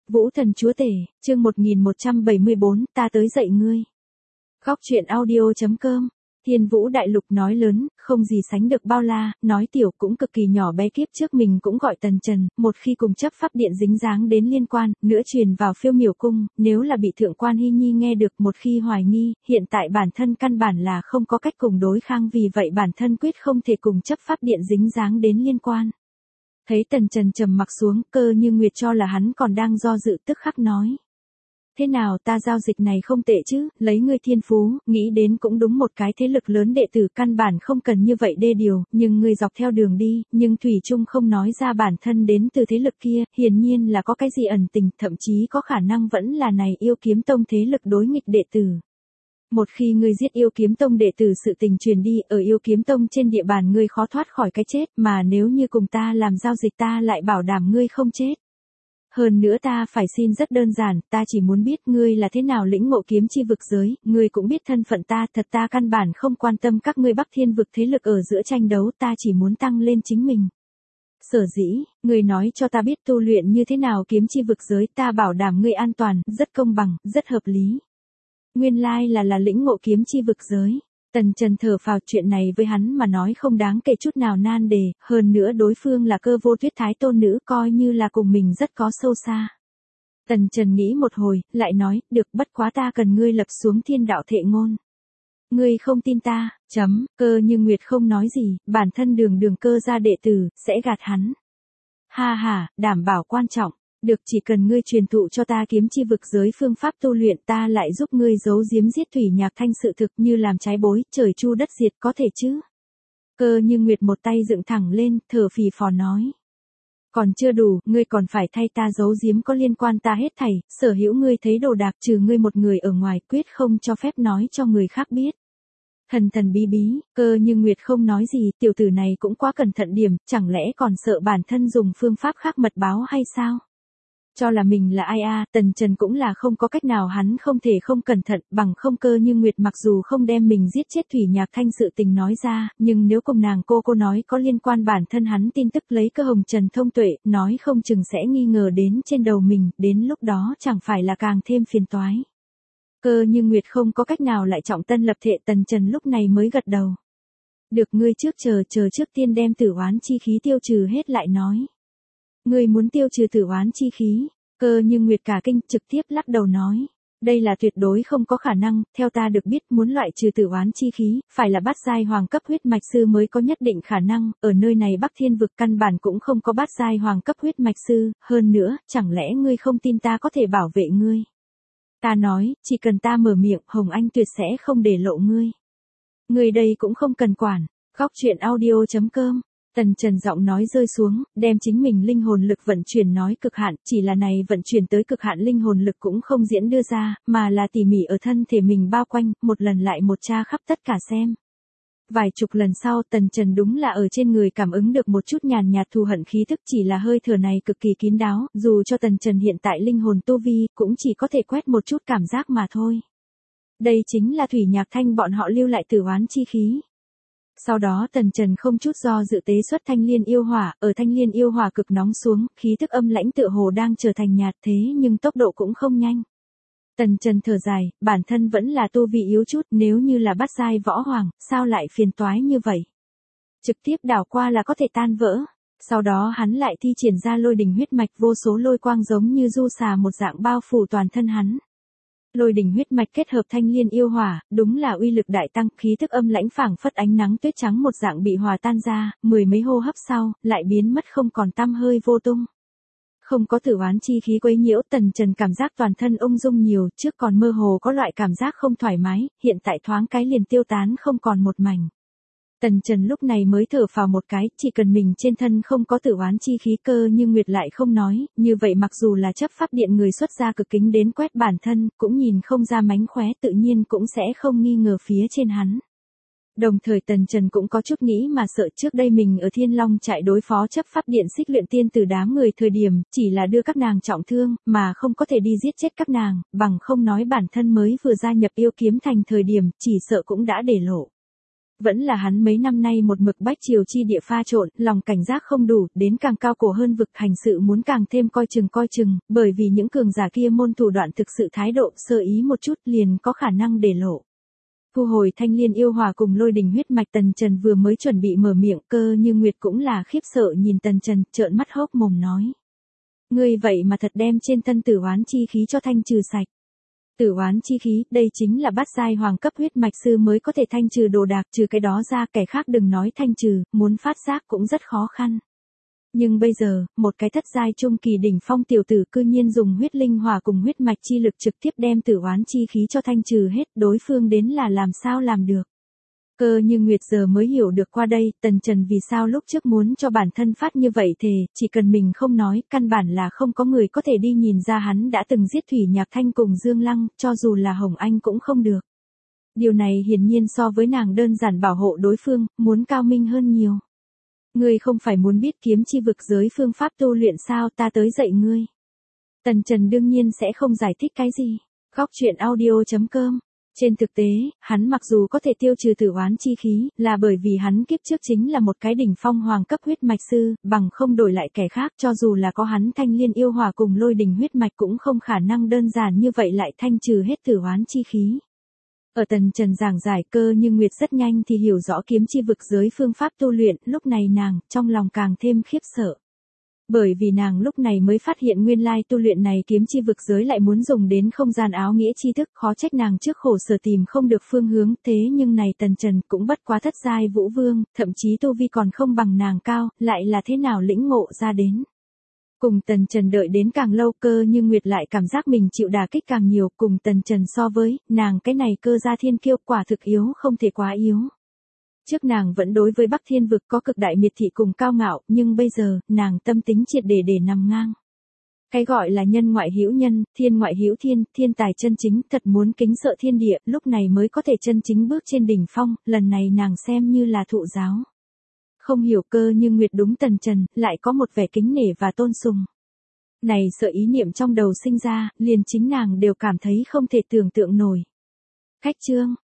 Vũ thần chúa tể, chương 1174, ta tới dạy ngươi. Góc truyện audio.com. Thiên Vũ đại lục nói lớn, không gì sánh được bao la, nói tiểu cũng cực kỳ nhỏ bé. Kiếp trước mình cũng gọi Tần Trần, một khi cùng chấp pháp điện dính dáng đến liên quan, nữa truyền vào Phiêu Miểu cung, nếu là bị thượng quan Hy Nhi nghe được, một khi hoài nghi, hiện tại bản thân căn bản là không có cách cùng đối kháng, vì vậy bản thân quyết không thể cùng chấp pháp điện dính dáng đến liên quan. Thấy Tần Trần trầm mặc xuống, Cơ Như Nguyệt cho là hắn còn đang do dự, tức khắc nói. Thế nào, ta giao dịch này không tệ chứ, lấy ngươi thiên phú, nghĩ đến cũng đúng, một cái thế lực lớn đệ tử căn bản không cần như vậy đê điều, nhưng ngươi dọc theo đường đi, nhưng thủy chung không nói ra bản thân đến từ thế lực kia, hiển nhiên là có cái gì ẩn tình, thậm chí có khả năng vẫn là này Yêu Kiếm Tông thế lực đối nghịch đệ tử. Một khi ngươi giết Yêu Kiếm Tông đệ tử, sự tình truyền đi, ở Yêu Kiếm Tông trên địa bàn ngươi khó thoát khỏi cái chết, mà nếu như cùng ta làm giao dịch, ta lại bảo đảm ngươi không chết. Hơn nữa ta phải xin rất đơn giản, ta chỉ muốn biết ngươi là thế nào lĩnh ngộ kiếm chi vực giới, ngươi cũng biết thân phận ta, thật ta căn bản không quan tâm các ngươi Bắc Thiên vực thế lực ở giữa tranh đấu, ta chỉ muốn tăng lên chính mình. Sở dĩ, ngươi nói cho ta biết tu luyện như thế nào kiếm chi vực giới, ta bảo đảm ngươi an toàn, rất công bằng, rất hợp lý. Nguyên lai là lĩnh ngộ kiếm chi vực giới. Tần Trần thở phào, chuyện này với hắn mà nói không đáng kể chút nào nan đề, hơn nữa đối phương là Cơ Vô Tuyết Thái tôn nữ, coi như là cùng mình rất có sâu xa. Tần Trần nghĩ một hồi, lại nói, được, bất quá ta cần ngươi lập xuống thiên đạo thệ ngôn. Ngươi không tin ta, Cơ Như Nguyệt không nói gì, bản thân đường Cơ gia đệ tử, sẽ gạt hắn. Ha ha, đảm bảo quan trọng. Được, chỉ cần ngươi truyền thụ cho ta kiếm chi vực giới phương pháp tu luyện, ta lại giúp ngươi giấu giếm giết Thủy Nhạc Thanh sự thực, như làm trái bối, trời chu đất diệt, có thể chứ? Cơ Như Nguyệt một tay dựng thẳng lên, thở phì phò nói. Còn chưa đủ, ngươi còn phải thay ta giấu giếm có liên quan ta hết thảy, sở hữu ngươi thấy đồ đạc, trừ ngươi một người ở ngoài, quyết không cho phép nói cho người khác biết. Thần bí bí, Cơ Như Nguyệt không nói gì, tiểu tử này cũng quá cẩn thận điểm, chẳng lẽ còn sợ bản thân dùng phương pháp khác mật báo hay sao? Cho là mình là ai a, Tần Trần cũng là không có cách nào, hắn không thể không cẩn thận, bằng không Cơ Như Nguyệt mặc dù không đem mình giết chết Thủy Nhạc Thanh sự tình nói ra, nhưng nếu cùng nàng cô nói có liên quan bản thân hắn tin tức, lấy Cơ Hồng Trần thông tuệ, nói không chừng sẽ nghi ngờ đến trên đầu mình, đến lúc đó chẳng phải là càng thêm phiền toái. Cơ Như Nguyệt không có cách nào lại trọng tân lập thệ, Tần Trần lúc này mới gật đầu. Được, ngươi trước chờ trước tiên đem tử oán chi khí tiêu trừ hết lại nói. Ngươi muốn tiêu trừ tử oán chi khí? Cơ Như Nguyệt cả kinh, trực tiếp lắc đầu nói. Đây là tuyệt đối không có khả năng, theo ta được biết muốn loại trừ tử oán chi khí, phải là bát giai hoàng cấp huyết mạch sư mới có nhất định khả năng, ở nơi này Bắc Thiên vực căn bản cũng không có bát giai hoàng cấp huyết mạch sư, hơn nữa, chẳng lẽ ngươi không tin ta có thể bảo vệ ngươi? Ta nói, chỉ cần ta mở miệng, Hồng Anh tuyệt sẽ không để lộ ngươi. Ngươi đây cũng không cần quản. Góc truyện audio.com. Tần Trần giọng nói rơi xuống, đem chính mình linh hồn lực vận chuyển nói cực hạn, chỉ là này vận chuyển tới cực hạn linh hồn lực cũng không diễn đưa ra, mà là tỉ mỉ ở thân thể mình bao quanh, một lần lại một tra khắp tất cả xem. Vài chục lần sau, Tần Trần đúng là ở trên người cảm ứng được một chút nhàn nhạt thù hận khí tức, chỉ là hơi thở này cực kỳ kín đáo, dù cho Tần Trần hiện tại linh hồn tu vi, cũng chỉ có thể quét một chút cảm giác mà thôi. Đây chính là Thủy Nhạc Thanh bọn họ lưu lại tử oán chi khí. Sau đó Tần Trần không chút do dự tế xuất thanh liên yêu hỏa, ở thanh liên yêu hỏa cực nóng xuống, khí tức âm lãnh tựa hồ đang trở thành nhạt, thế nhưng tốc độ cũng không nhanh. Tần Trần thở dài, bản thân vẫn là tu vi yếu chút, nếu như là bát giai võ hoàng, sao lại phiền toái như vậy? Trực tiếp đảo qua là có thể tan vỡ. Sau đó hắn lại thi triển ra lôi đình huyết mạch, vô số lôi quang giống như du xà một dạng bao phủ toàn thân hắn. Lôi đình huyết mạch kết hợp thanh liên yêu hỏa, đúng là uy lực đại tăng, khí tức âm lãnh phảng phất ánh nắng tuyết trắng một dạng bị hòa tan ra, mười mấy hô hấp sau, lại biến mất không còn tăm hơi vô tung. Không có tử oán chi khí quấy nhiễu, Tần Trần cảm giác toàn thân ung dung nhiều, trước còn mơ hồ có loại cảm giác không thoải mái, hiện tại thoáng cái liền tiêu tán không còn một mảnh. Tần Trần lúc này mới thở phào một cái, chỉ cần mình trên thân không có tử oán chi khí. Cơ Như Nguyệt lại không nói, như vậy mặc dù là chấp pháp điện người xuất ra cực kính đến quét bản thân, cũng nhìn không ra mánh khóe, tự nhiên cũng sẽ không nghi ngờ phía trên hắn. Đồng thời Tần Trần cũng có chút nghĩ mà sợ, trước đây mình ở Thiên Long trại đối phó chấp pháp điện Xích Luyện Tiên từ đám người thời điểm, chỉ là đưa các nàng trọng thương, mà không có thể đi giết chết các nàng, bằng không nói bản thân mới vừa gia nhập Yêu Kiếm Thành thời điểm, chỉ sợ cũng đã để lộ. Vẫn là hắn mấy năm nay một mực bách triều chi địa pha trộn, lòng cảnh giác không đủ, đến càng cao cổ hơn vực hành sự muốn càng thêm coi chừng, bởi vì những cường giả kia môn thủ đoạn thực sự thái độ sơ ý một chút liền có khả năng để lộ. Thu hồi thanh liên yêu hòa cùng lôi đình huyết mạch, Tần Trần vừa mới chuẩn bị mở miệng, Cơ Như Nguyệt cũng là khiếp sợ nhìn Tần Trần, trợn mắt hốc mồm nói. Ngươi vậy mà thật đem trên thân tử oán chi khí cho thanh trừ sạch. Tử oán chi khí, đây chính là bát giai hoàng cấp huyết mạch sư mới có thể thanh trừ đồ đạc, trừ cái đó ra kẻ khác đừng nói thanh trừ, muốn phát giác cũng rất khó khăn. Nhưng bây giờ, một cái thất giai trung kỳ đỉnh phong tiểu tử cư nhiên dùng huyết linh hỏa cùng huyết mạch chi lực trực tiếp đem tử oán chi khí cho thanh trừ hết, đối phương đến là làm sao làm được. Cơ Như Nguyệt giờ mới hiểu được qua đây, Tần Trần vì sao lúc trước muốn cho bản thân phát như vậy thề, chỉ cần mình không nói, căn bản là không có người có thể đi nhìn ra hắn đã từng giết Thủy Nhạc Thanh cùng Dương Lăng, cho dù là Hồng Anh cũng không được. Điều này hiển nhiên so với nàng đơn giản bảo hộ đối phương, muốn cao minh hơn nhiều. Ngươi không phải muốn biết kiếm chi vực giới phương pháp tu luyện sao, ta tới dạy ngươi. Tần Trần đương nhiên sẽ không giải thích cái gì. Góc truyện audio.com. Trên thực tế, hắn mặc dù có thể tiêu trừ tử oán chi khí, là bởi vì hắn kiếp trước chính là một cái đỉnh phong hoàng cấp huyết mạch sư, bằng không đổi lại kẻ khác, cho dù là có hắn thanh liên yêu hỏa cùng lôi đình huyết mạch cũng không khả năng đơn giản như vậy lại thanh trừ hết tử oán chi khí. Ở Tần Trần giảng giải, Cơ Như Nguyệt rất nhanh thì hiểu rõ kiếm chi vực giới phương pháp tu luyện, lúc này nàng, trong lòng càng thêm khiếp sợ. Bởi vì nàng lúc này mới phát hiện nguyên lai tu luyện này kiếm chi vực giới lại muốn dùng đến không gian áo nghĩa chi thức, khó trách nàng trước khổ sở tìm không được phương hướng, thế nhưng này Tần Trần cũng bất quá thất giai vũ vương, thậm chí tu vi còn không bằng nàng cao, lại là thế nào lĩnh ngộ ra đến. Cùng Tần Trần đợi đến càng lâu, Cơ Như Nguyệt lại cảm giác mình chịu đả kích càng nhiều, cùng Tần Trần so với, nàng cái này cơ gia thiên kiêu quả thực yếu không thể quá yếu. Trước nàng vẫn đối với Bắc Thiên vực có cực đại miệt thị cùng cao ngạo, nhưng bây giờ, nàng tâm tính triệt để nằm ngang. Cái gọi là nhân ngoại hữu nhân, thiên ngoại hữu thiên, thiên tài chân chính, thật muốn kính sợ thiên địa, lúc này mới có thể chân chính bước trên đỉnh phong, lần này nàng xem như là thụ giáo. Không hiểu Cơ Như Nguyệt đúng Tần Trần, lại có một vẻ kính nể và tôn sùng. Này sợ ý niệm trong đầu sinh ra, liền chính nàng đều cảm thấy không thể tưởng tượng nổi. Khách chương.